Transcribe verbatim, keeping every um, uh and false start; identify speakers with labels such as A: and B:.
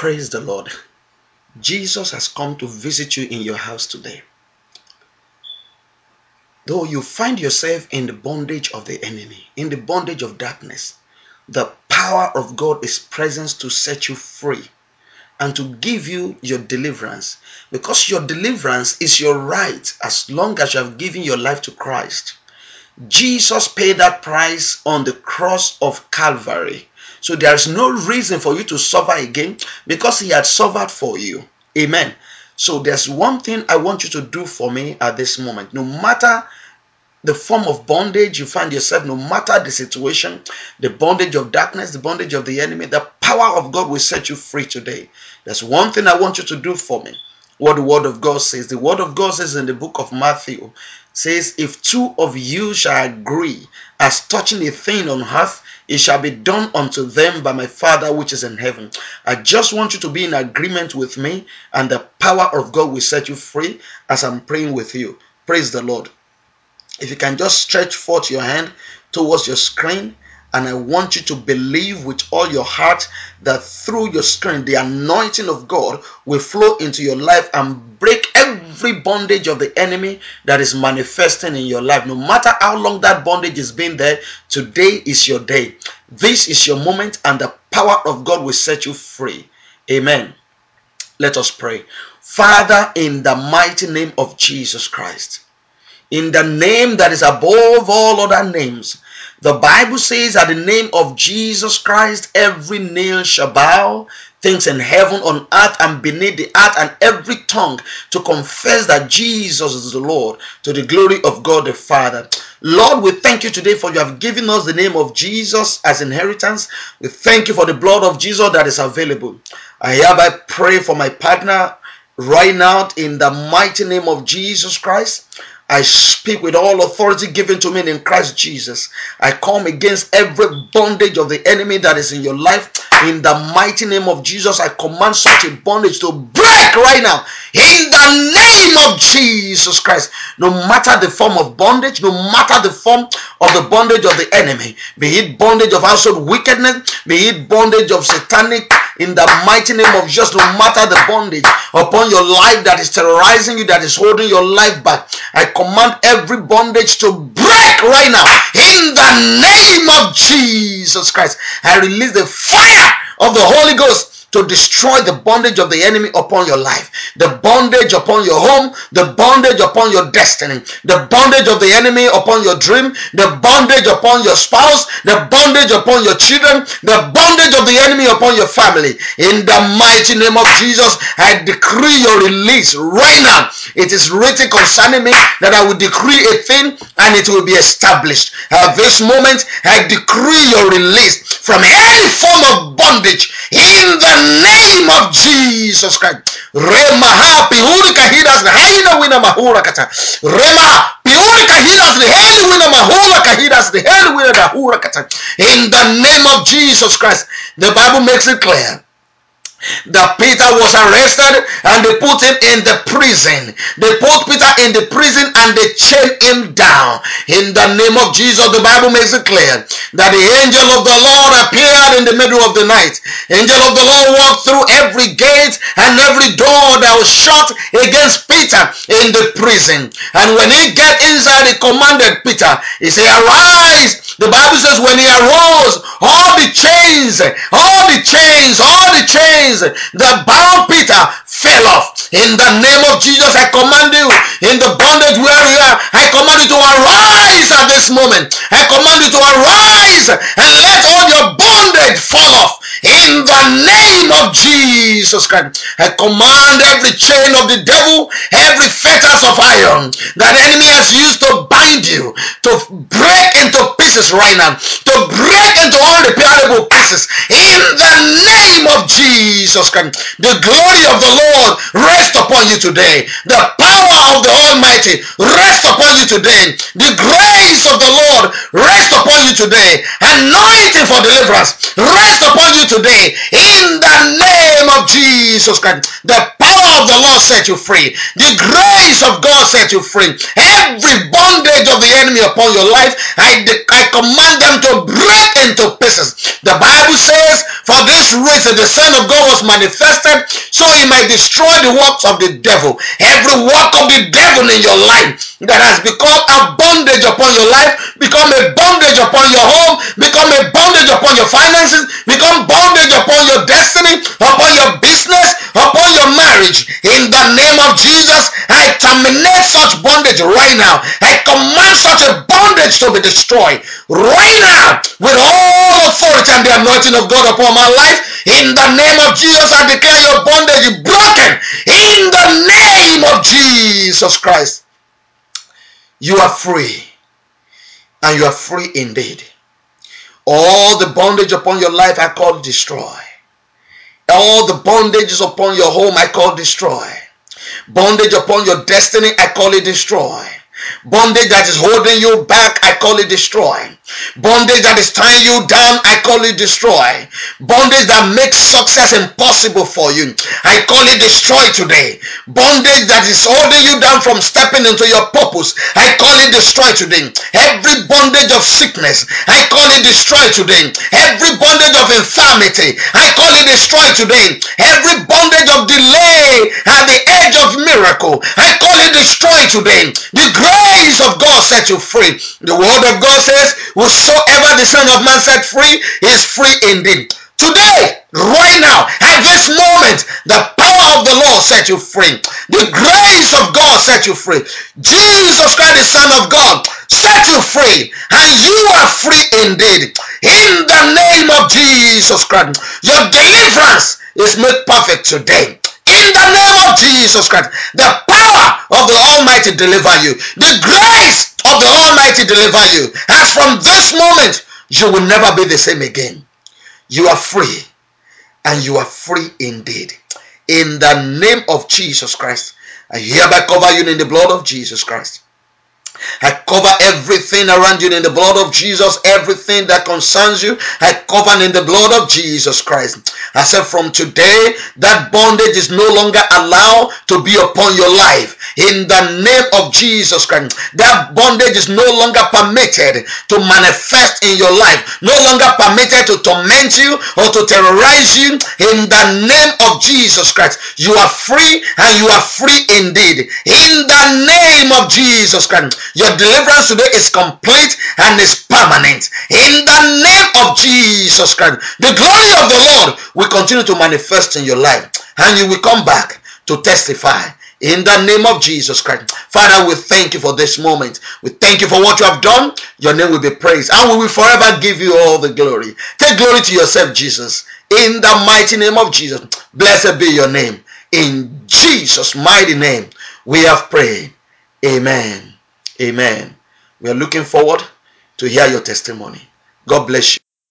A: Praise the Lord. Jesus has come to visit you in your house today. Though you find yourself in the bondage of the enemy, in the bondage of darkness, the power of God is present to set you free and to give you your deliverance. Because your deliverance is your right as long as you have given your life to Christ. Jesus paid that price on the cross of Calvary. So there is no reason for you to suffer again because he had suffered for you. Amen. So there's one thing I want you to do for me at this moment. No matter the form of bondage you find yourself, no matter the situation, the bondage of darkness, the bondage of the enemy, the power of God will set you free today. There's one thing I want you to do for me. What the word of God says. The word of God says in the book of Matthew, says, if two of you shall agree as touching a thing on earth, it shall be done unto them by my Father which is in heaven. I just want you to be in agreement with me, and the power of God will set you free as I'm praying with you. Praise the Lord. If you can just stretch forth your hand towards your screen, and I want you to believe with all your heart that through your screen, the anointing of God will flow into your life and break every bondage of the enemy that is manifesting in your life. No matter how long that bondage has been there, today is your day. This is your moment, and the power of God will set you free. Amen. Let us pray. Father, in the mighty name of Jesus Christ, in the name that is above all other names, the Bible says that the name of Jesus Christ, every knee shall bow, things in heaven, on earth, and beneath the earth, and every tongue to confess that Jesus is the Lord, to the glory of God the Father. Lord, we thank you today for you have given us the name of Jesus as inheritance. We thank you for the blood of Jesus that is available. I hereby pray for my partner right now in the mighty name of Jesus Christ. I speak with all authority given to me in Christ Jesus. I come against every bondage of the enemy that is in your life. In the mighty name of Jesus, I command such a bondage to break right now. In the name of Jesus Christ. No matter the form of bondage, no matter the form of the bondage of the enemy, be it bondage of household wickedness, be it bondage of satanic, in the mighty name of Jesus, no matter the bondage upon your life that is terrorizing you, that is holding your life back, I command every bondage to break right now. In the name of Jesus Christ, I release the fire of the Holy Ghost to destroy the bondage of the enemy upon your life, the bondage upon your home, the bondage upon your destiny, the bondage of the enemy upon your dream, the bondage upon your spouse, the bondage upon your children, the bondage of the enemy upon your family. In the mighty name of Jesus, I decree your release right now. It is written concerning me that I will decree a thing and it will be established. At this moment, I decree your release from any form of bondage in the name of Jesus Christ. Rema pihuri kahidas haina wina mahura kata. Rema pihuri kahidas the heli wina mahura kahidas the heli wina dahura kata. In the name of Jesus Christ, the Bible makes it clear that Peter was arrested and they put him in the prison. They put Peter in the prison and they chained him down. In the name of Jesus, the Bible makes it clear that the angel of the Lord appeared in the middle of the night. Angel of the Lord walked through every gate and every door that was shut against Peter in the prison. And when he got inside, he commanded Peter. He said, arise. The Bible says when he arose, all the chains, all the chains, all the chains that bound Peter fell off. In the name of Jesus, I command you, in the bondage where you are, I command you to arise at this moment. I command you to arise and let all your bondage fall off. In the name of Jesus Christ, I command every chain of the devil, every fetters of iron that enemy has used to bind you, to break into pieces right now, to break into unrepairable pieces. In the name of Jesus Christ, the glory of the Lord rest upon you today. The power of the Almighty rest upon you today. The grace of the Lord rest upon you today. Anointing for deliverance rest upon you today. In the name of Jesus Christ, the power power of the Lord set you free. The grace of God set you free. Every bondage of the enemy upon your life, I, I command them to break into pieces. The Bible says, for this reason the Son of God was manifested, so he might destroy the works of the devil. Every work of the devil in your life that has become a bondage upon your life, become a bondage upon your home, become a bondage upon your finances, become bondage upon your destiny, upon your business, upon your marriage. In the name of Jesus, I terminate such bondage right now. I command such a bondage to be destroyed right now with all authority and the anointing of God upon my life. In the name of Jesus, I declare your bondage broken. In the name of Jesus Christ, you are free, and you are free indeed. All the bondage upon your life I call destroy. All the bondages upon your home I call destroy. Bondage upon your destiny I call it destroy. Bondage that is holding you back, I call it destroy. Bondage that is tying you down, I call it destroy. Bondage that makes success impossible for you, I call it destroy today. Bondage that is holding you down from stepping into your purpose, I call it destroy today. Every bondage of sickness, I call it destroy today. Every bondage of infirmity, I call it destroy today. Every bondage of delay at the edge of miracle, I call it destroy today. The grace of God set you free. The word of God says, whosoever the Son of Man set free is free indeed. Today, right now, at this moment, the power of the Lord set you free. The grace of God set you free. Jesus Christ, the Son of God, set you free, and you are free indeed. In the name of Jesus Christ, your deliverance is made perfect today. In the name of Jesus Christ, the power of the Almighty deliver you. The grace of the Almighty deliver you. As from this moment, you will never be the same again. You are free, and you are free indeed. In the name of Jesus Christ, I hereby cover you in the blood of Jesus Christ. I cover everything around you in the blood of Jesus. Everything that concerns you, I cover in the blood of Jesus Christ. I said from today, that bondage is no longer allowed to be upon your life. In the name of Jesus Christ, that bondage is no longer permitted to manifest in your life. No longer permitted to torment you or to terrorize you. In the name of Jesus Christ, you are free, and you are free indeed. In the name of Jesus Christ, your deliverance today is complete and is permanent. In the name of Jesus Christ, the glory of the Lord will continue to manifest in your life, and you will come back to testify. In the name of Jesus Christ. Father, we thank you for this moment. We thank you for what you have done. Your name will be praised, and we will forever give you all the glory. Take glory to yourself, Jesus. In the mighty name of Jesus. Blessed be your name. In Jesus' mighty name, we have prayed. Amen. Amen. We are looking forward to hear your testimony. God bless you.